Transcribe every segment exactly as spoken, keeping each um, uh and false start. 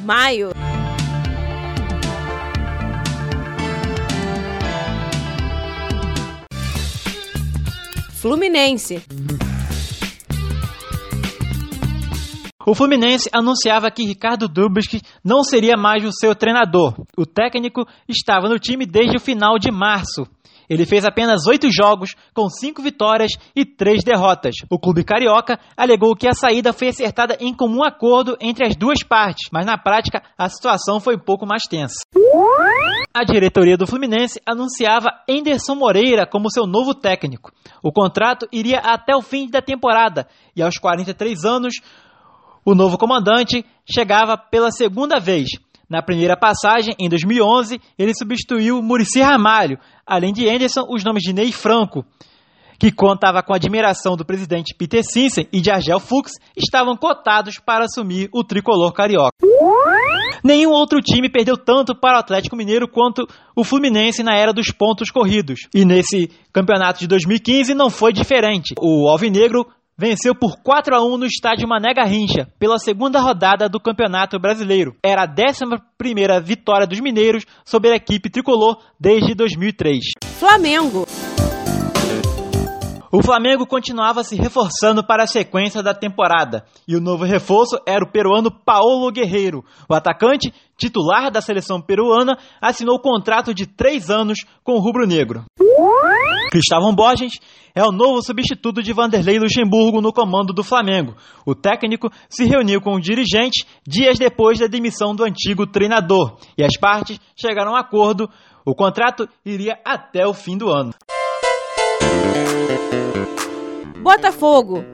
Maio. Fluminense. O Fluminense anunciava que Ricardo Dubski não seria mais o seu treinador. O técnico estava no time desde o final de março. Ele fez apenas oito jogos, com cinco vitórias e três derrotas. O clube carioca alegou que a saída foi acertada em comum acordo entre as duas partes, mas na prática a situação foi um pouco mais tensa. A diretoria do Fluminense anunciava Anderson Moreira como seu novo técnico. O contrato iria até o fim da temporada e aos quarenta e três anos, o novo comandante chegava pela segunda vez. Na primeira passagem, em dois mil e onze, ele substituiu Muricy Ramalho. Além de Anderson, os nomes de Ney Franco, que contava com a admiração do presidente Peter Sinsen e de Argel Fuchs, estavam cotados para assumir o tricolor carioca. Nenhum outro time perdeu tanto para o Atlético Mineiro quanto o Fluminense na era dos pontos corridos. E nesse campeonato de dois mil e quinze não foi diferente. O alvinegro venceu por quatro a um no estádio Mané Garrincha, pela segunda rodada do Campeonato Brasileiro. Era a décima primeira vitória dos mineiros sobre a equipe tricolor desde dois mil e três. Flamengo. O Flamengo continuava se reforçando para a sequência da temporada, e o novo reforço era o peruano Paulo Guerreiro. O atacante, titular da seleção peruana, assinou contrato de três anos com o rubro-negro. Cristóvão Borges é o novo substituto de Vanderlei Luxemburgo no comando do Flamengo. O técnico se reuniu com o dirigente dias depois da demissão do antigo treinador, e as partes chegaram a um acordo. O contrato iria até o fim do ano. Botafogo.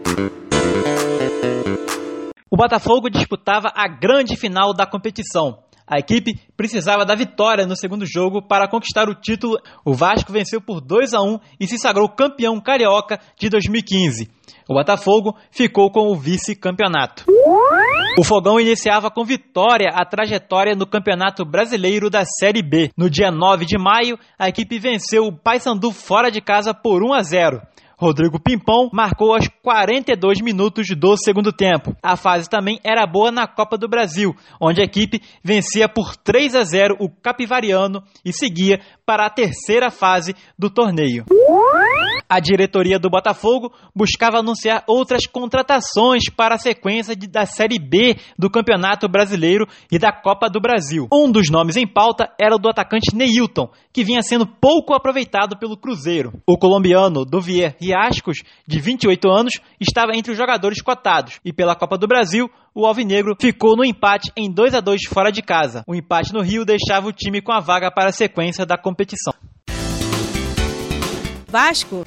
O Botafogo disputava a grande final da competição. A equipe precisava da vitória no segundo jogo para conquistar o título. O Vasco venceu por dois a um e se sagrou campeão carioca de dois mil e quinze. O Botafogo ficou com o vice-campeonato. O Fogão iniciava com vitória a trajetória no Campeonato Brasileiro da Série B. No dia nove de maio, a equipe venceu o Paysandu fora de casa por um a zero. Rodrigo Pimpão marcou aos quarenta e dois minutos do segundo tempo. A fase também era boa na Copa do Brasil, onde a equipe vencia por três a zero o Capivariano e seguia para a terceira fase do torneio. A diretoria do Botafogo buscava anunciar outras contratações para a sequência de, da Série B do Campeonato Brasileiro e da Copa do Brasil. Um dos nomes em pauta era o do atacante Neilton, que vinha sendo pouco aproveitado pelo Cruzeiro. O colombiano Duvier Riascos, de vinte e oito anos, estava entre os jogadores cotados, e pela Copa do Brasil, o alvinegro ficou no empate em dois a dois fora de casa. O empate no Rio deixava o time com a vaga para a sequência da competição. Vasco.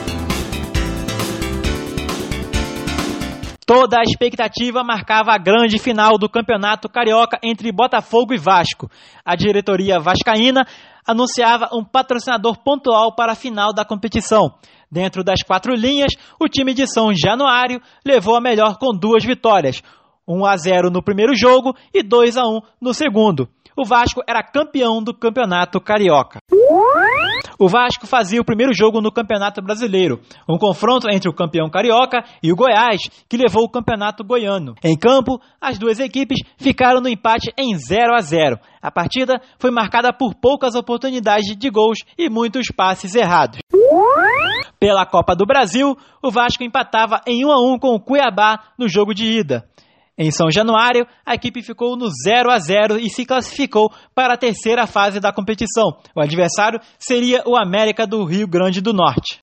Toda a expectativa marcava a grande final do Campeonato Carioca entre Botafogo e Vasco. A diretoria vascaína anunciava um patrocinador pontual para a final da competição. Dentro das quatro linhas, o time de São Januário levou a melhor com duas vitórias, um a zero no primeiro jogo e dois a um no segundo. O Vasco era campeão do Campeonato Carioca. O Vasco fazia o primeiro jogo no Campeonato Brasileiro, um confronto entre o campeão carioca e o Goiás, que levou o Campeonato Goiano. Em campo, as duas equipes ficaram no empate em zero a zero. A partida foi marcada por poucas oportunidades de gols e muitos passes errados. Pela Copa do Brasil, o Vasco empatava em um a um com o Cuiabá no jogo de ida. Em São Januário, a equipe ficou no zero a zero e se classificou para a terceira fase da competição. O adversário seria o América do Rio Grande do Norte.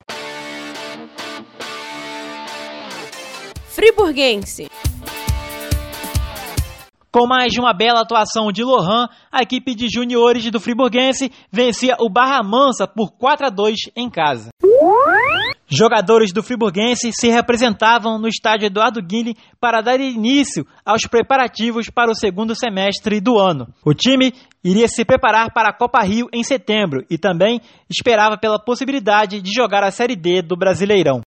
Friburguense. Com mais de uma bela atuação de Lohan, a equipe de juniores do Friburguense vencia o Barra Mansa por quatro a dois em casa. Jogadores do Friburguense se representavam no estádio Eduardo Guille para dar início aos preparativos para o segundo semestre do ano. O time iria se preparar para a Copa Rio em setembro e também esperava pela possibilidade de jogar a Série D do Brasileirão.